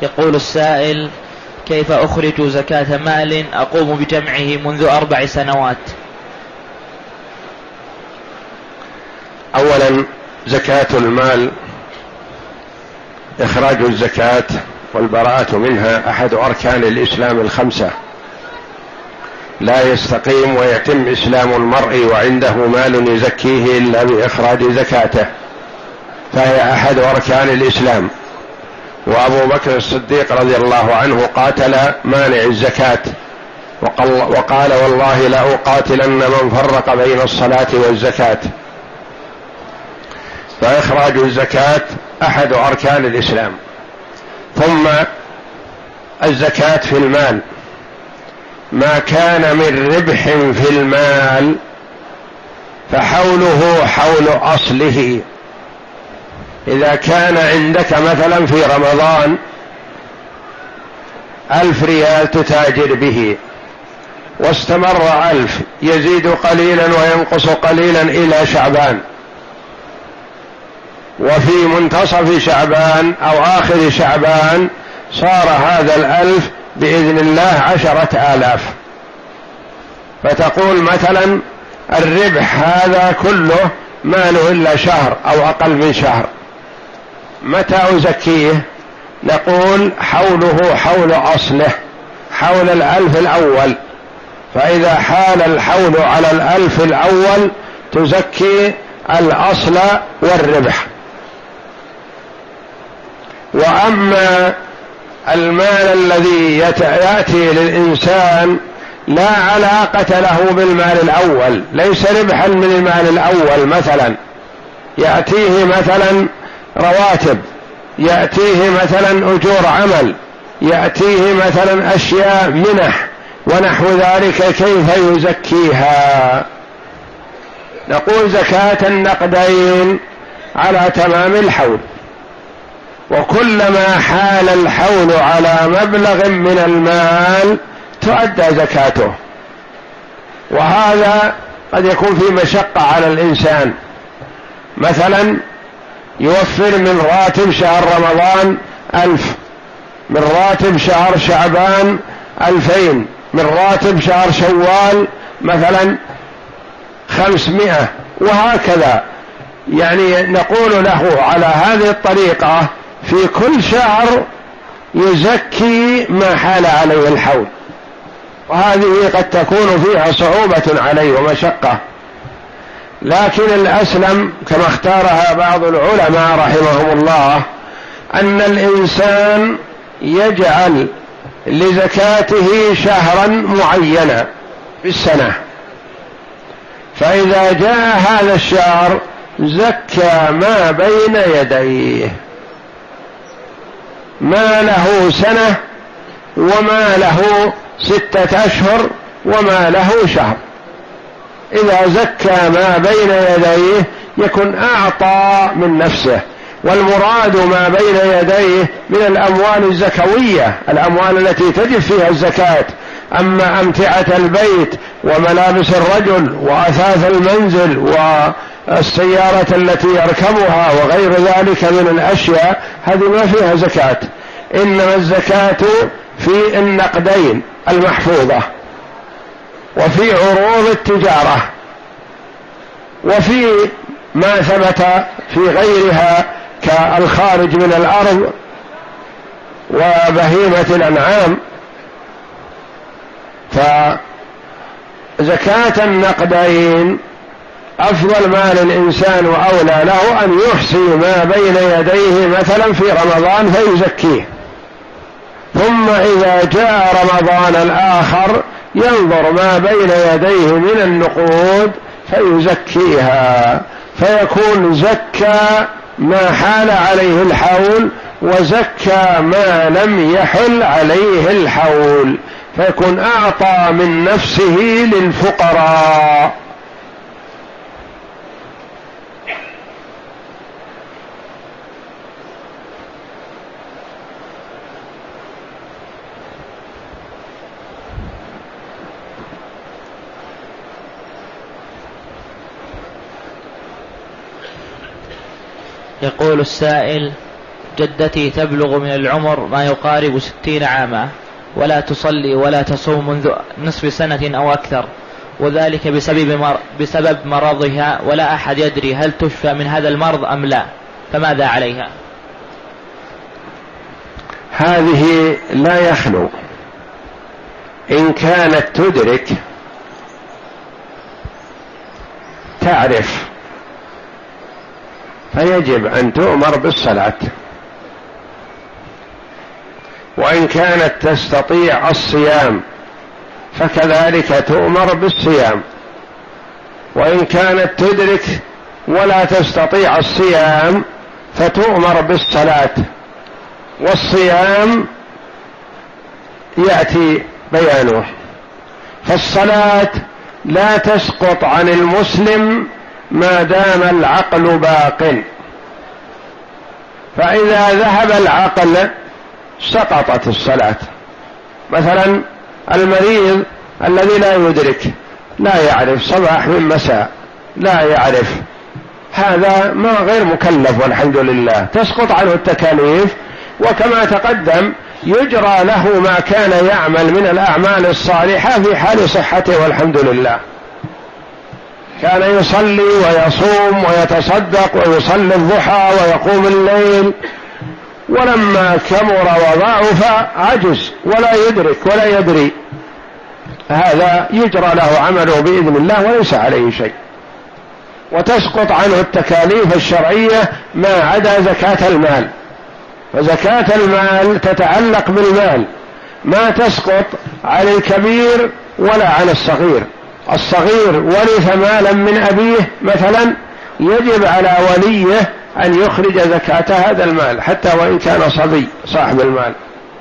يقول السائل: كيف أخرج زكاة مال أقوم بجمعه منذ أربع سنوات؟ أولا، زكاة المال إخراج الزكاة والبراءة منها أحد أركان الإسلام الخمسة، لا يستقيم ويتم إسلام المرء وعنده مال يزكيه إلا بإخراج زكاته، فهي أحد أركان الإسلام. وأبو بكر الصديق رضي الله عنه قاتل مانع الزكاة وقال: والله لأقاتلن من فرق بين الصلاة والزكاة. فإخراج الزكاة أحد أركان الإسلام. ثم الزكاة في المال، ما كان من ربح في المال فحوله حول أصله. إذا كان عندك مثلا في رمضان ألف ريال تتاجر به واستمر ألف يزيد قليلا وينقص قليلا إلى شعبان، وفي منتصف شعبان أو آخر شعبان صار هذا الألف بإذن الله عشرة آلاف، فتقول مثلا الربح هذا كله ما له إلا شهر أو أقل من شهر، متى أزكيه؟ نقول حوله حول أصله، حول الألف الأول. فإذا حال الحول على الألف الأول تزكي الأصل والربح. وأما المال الذي يأتي للإنسان لا علاقة له بالمال الأول، ليس ربحا من المال الأول، مثلا يأتيه مثلا رواتب، يأتيه مثلا أجور عمل، يأتيه مثلا أشياء منح ونحو ذلك، كيف يزكيها؟ نقول زكاة النقدين على تمام الحول، وكلما حال الحول على مبلغ من المال تؤدى زكاته. وهذا قد يكون في مشقة على الإنسان، مثلا يوفر من راتب شهر رمضان ألف، من راتب شهر شعبان ألفين، من راتب شهر شوال مثلا خمسمائة، وهكذا. يعني نقول له على هذه الطريقة في كل شهر يزكي ما حال عليه الحول، وهذه قد تكون فيها صعوبة عليه ومشقة. لكن الأسلم كما اختارها بعض العلماء رحمهم الله أن الإنسان يجعل لزكاته شهرا معينا في السنة، فإذا جاء هذا الشهر زكى ما بين يديه، ما له سنة وما له ستة أشهر وما له شهر. إذا زكى ما بين يديه يكون أعطى من نفسه، والمراد ما بين يديه من الأموال الزكوية، الأموال التي تجب فيها الزكاة. أما أمتعة البيت وملابس الرجل وأثاث المنزل والسيارة التي يركبها وغير ذلك من الأشياء هذه ما فيها زكاة، إنما الزكاة في النقدين المحفوظة، وفي عروض التجارة، وفي ما ثبت في غيرها كالخارج من الأرض وبهيمة الأنعام. فزكاة النقدين أفضل ما للإنسان وأولى له أن يحصي ما بين يديه مثلا في رمضان فيزكيه، ثم إذا جاء رمضان الآخر ينظر ما بين يديه من النقود فيزكيها، فيكون زكى ما حال عليه الحول وزكى ما لم يحل عليه الحول، فيكون أعطى من نفسه للفقراء. يقول السائل: جدتي تبلغ من العمر ما يقارب ستين عاما، ولا تصلي ولا تصوم منذ نصف سنة أو أكثر، وذلك بسبب, مر بسبب مرضها، ولا أحد يدري هل تشفى من هذا المرض أم لا، فماذا عليها؟ هذه لا يخلو إن كانت تدرك تعرف فيجب أن تؤمر بالصلاة، وإن كانت تستطيع الصيام فكذلك تؤمر بالصيام، وإن كانت تدرك ولا تستطيع الصيام فتؤمر بالصلاة، والصيام يأتي بيانه. فالصلاة لا تسقط عن المسلم ما دام العقل باق، فإذا ذهب العقل سقطت الصلاة. مثلا المريض الذي لا يدرك، لا يعرف صباح من مساء، لا يعرف، هذا ما غير مكلف والحمد لله، تسقط عنه التكاليف، وكما تقدم يجرى له ما كان يعمل من الأعمال الصالحة في حال صحته والحمد لله. كان يصلي ويصوم ويتصدق ويصلي الضحى ويقوم الليل، ولما كمر وضعف عجز ولا يدرك ولا يدري، هذا يجرى له عمله بإذن الله وليس عليه شيء، وتسقط عنه التكاليف الشرعية ما عدا زكاة المال، فزكاة المال تتعلق بالمال، ما تسقط عن الكبير ولا عن الصغير. الصغير ورث مالا من أبيه مثلا، يجب على وليه أن يخرج زكاة هذا المال حتى وإن كان صبي صاحب المال.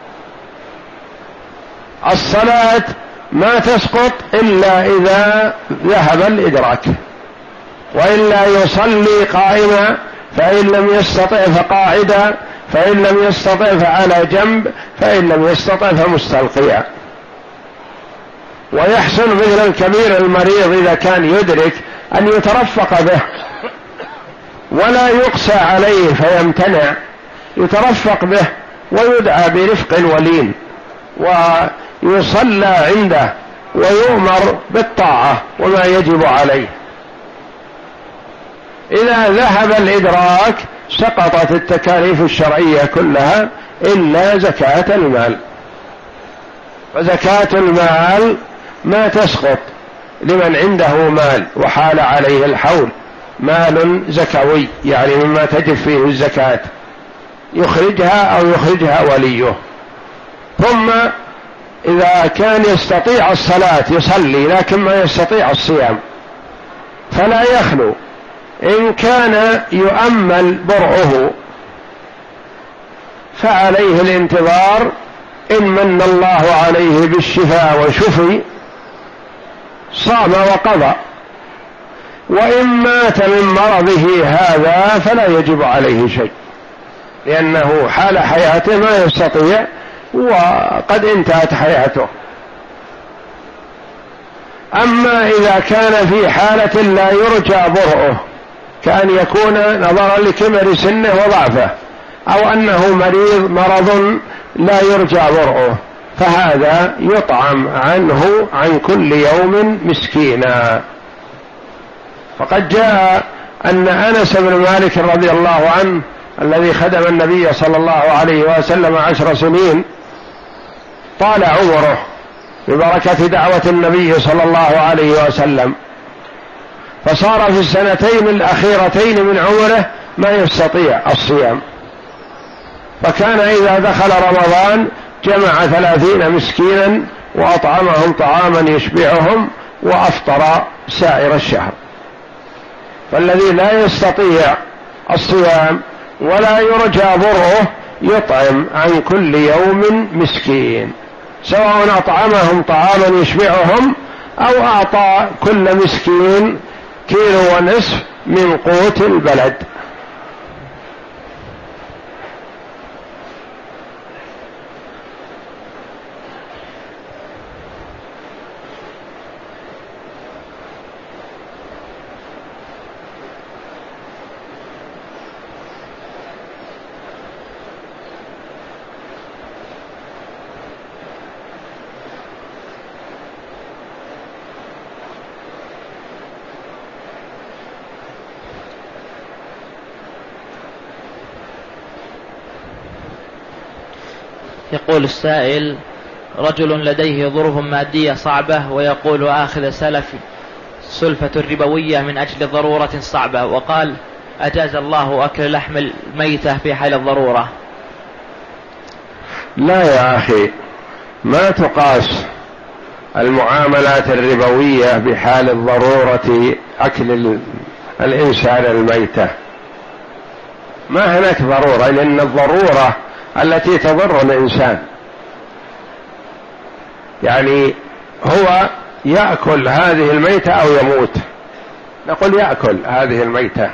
الصلاة ما تسقط إلا إذا ذهب الإدراك، وإلا يصلي قائما، فإن لم يستطع فقاعدا، فإن لم يستطع فعلى جنب، فإن لم يستطع فمستلقيا. ويحسن مثل الكبير المريض إذا كان يدرك أن يترفق به ولا يقسى عليه فيمتنع، يترفق به ويدعى برفق ولين ويصلى عنده ويؤمر بالطاعة وما يجب عليه. إذا ذهب الإدراك سقطت التكاليف الشرعية كلها إلا زكاة المال، وزكاة المال ما تسقط لمن عنده مال وحال عليه الحول، مال زكوي يعني مما تجب فيه الزكاة، يخرجها أو يخرجها وليه. ثم إذا كان يستطيع الصلاة يصلي لكن ما يستطيع الصيام، فلا يخلو إن كان يؤمل برؤه فعليه الانتظار، إن من الله عليه بالشفاء وشفي صام وقضى، وإن مات من مرضه هذا فلا يجب عليه شيء، لأنه حال حياته ما يستطيع وقد انتهت حياته. أما إذا كان في حالة لا يرجى برؤه، كأن يكون نظرا لكبر سنه وضعفه، أو أنه مريض مرض لا يرجى برؤه، فهذا يطعم عنه عن كل يوم مسكينا. فقد جاء أن أنس بن مالك رضي الله عنه الذي خدم النبي صلى الله عليه وسلم عشر سنين طال عمره ببركة دعوة النبي صلى الله عليه وسلم، فصار في السنتين الأخيرتين من عمره ما يستطيع الصيام، فكان إذا دخل رمضان جمع ثلاثين مسكينا وأطعمهم طعاما يشبعهم وأفطر سائر الشهر. فالذي لا يستطيع الصيام ولا يرجى برؤه يطعم عن كل يوم مسكين، سواء أطعمهم طعاما يشبعهم أو أعطى كل مسكين كيلو ونصف من قوت البلد. يقول السائل: رجل لديه ظروف مادية صعبة ويقول آخذ سلف سلفة ربوية من أجل ضرورة صعبة، وقال: أجاز الله أكل لحم الميتة في حال الضرورة. لا يا أخي، ما تقاس المعاملات الربوية بحال الضرورة أكل الإنسان الميتة. ما هناك ضرورة، لأن الضرورة التي تضر الإنسان، يعني هو يأكل هذه الميتة أو يموت، نقول يأكل هذه الميتة.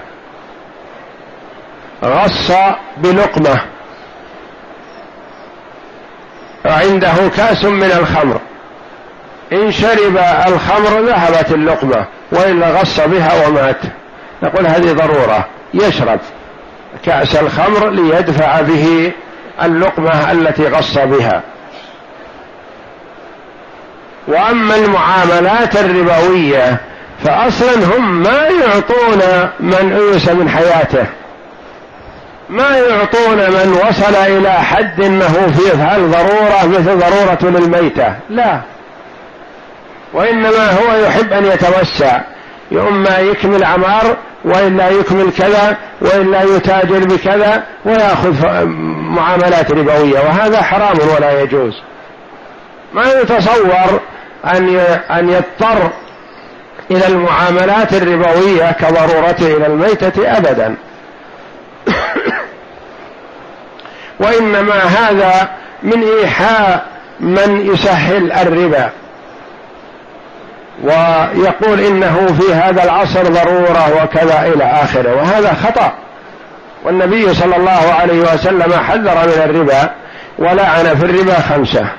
غص بلقمة، عنده كاس من الخمر، إن شرب الخمر ذهبت اللقمة، وإلا غص بها ومات، نقول هذه ضرورة، يشرب كأس الخمر ليدفع به اللقمة التي غص بها. وأما المعاملات الربوية فأصلا هم ما يعطون من أيس من حياته، ما يعطون من وصل إلى حد أنه في هل ضرورة مثل ضرورة للميتة، لا، وإنما هو يحب أن يتوسع، إما يكمل عمار وإلا يكمل كذا وإلا يتاجر بكذا ويأخذ معاملات ربوية، وهذا حرام ولا يجوز. ما يتصور أن أن يضطر إلى المعاملات الربوية كضرورته إلى الميتة أبدا. وإنما هذا من إيحاء من يسهل الربا ويقول إنه في هذا العصر ضرورة وكذا إلى آخره، وهذا خطأ. والنبي صلى الله عليه وسلم حذر من الربا ولعن في الربا خمسة: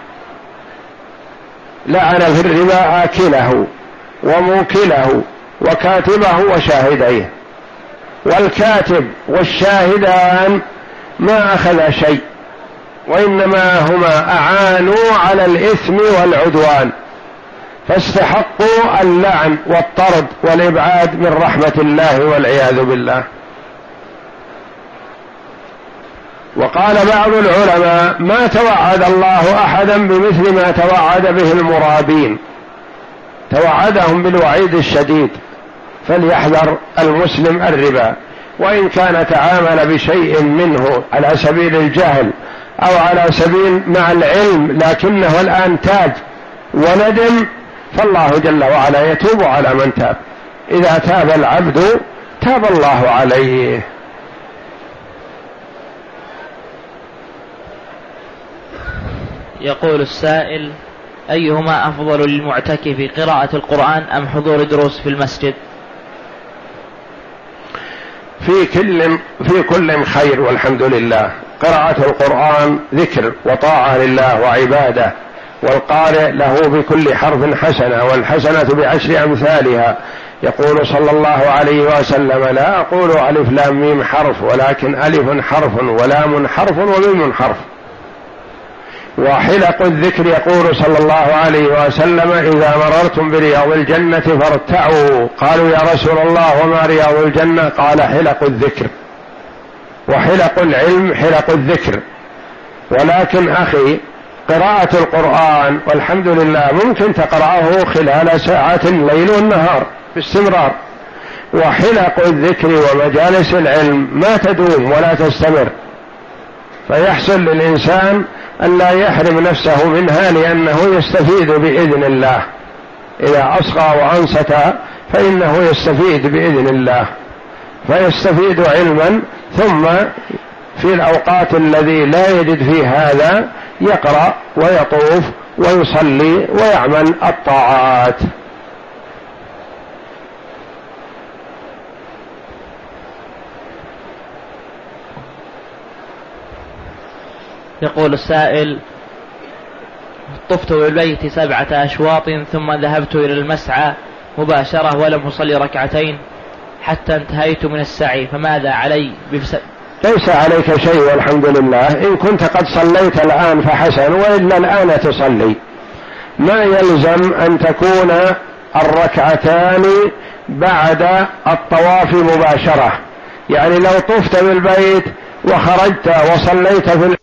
لعن في الربا آكله وموكله وكاتبه وشاهديه. والكاتب والشاهدان ما أخذ شيء، وإنما هما أعانوا على الإثم والعدوان، فاستحقوا اللعن والطرد والإبعاد من رحمة الله والعياذ بالله. وقال بعض العلماء: ما توعد الله أحدا بمثل ما توعد به المرابين، توعدهم بالوعيد الشديد، فليحذر المسلم الربا، وإن كان تعامل بشيء منه على سبيل الجهل أو على سبيل مع العلم لكنه الآن تاب وندم، فالله جل وعلا يتوب على من تاب. إذا تاب العبد تاب الله عليه. يقول السائل: أيهما أفضل للمعتكف، قراءة القرآن أم حضور دروس في المسجد؟ في كل في كل خير والحمد لله. قراءة القرآن ذكر وطاعة لله وعبادة، والقارئ له بكل حرف حسنة، والحسنة بعشر أمثالها. يقول صلى الله عليه وسلم: لا أقول ألف لام ميم حرف، ولكن ألف حرف ولام حرف وميم حرف. وحلق الذكر يقول صلى الله عليه وسلم: إذا مررتم برياض الجنة فارتعوا. قالوا: يا رسول الله وما رياض الجنة؟ قال: حلق الذكر. وحلق العلم حلق الذكر. ولكن أخي، قراءة القرآن والحمد لله ممكن تقرأه خلال ساعات الليل والنهار باستمرار، وحلق الذكر ومجالس العلم ما تدوم ولا تستمر، فيحصل للإنسان أن لا يحرم نفسه منها، لأنه يستفيد بإذن الله. إذا أصغى وأنصت فإنه يستفيد بإذن الله، فيستفيد علما، ثم في الأوقات الذي لا يجد فيه هذا يقرأ ويطوف ويصلي ويعمل الطاعات. يقول السائل: طفت بالبيت سبعة أشواط ثم ذهبت إلى المسعى مباشرة ولم أصلي ركعتين حتى انتهيت من السعي، فماذا علي؟ بفس... ليس عليك شيء والحمد لله. إن كنت قد صليت الآن فحسن، وإلا الآن تصلي. ما يلزم أن تكون الركعتان بعد الطواف مباشرة، يعني لو طفت بالبيت وخرجت وصليت في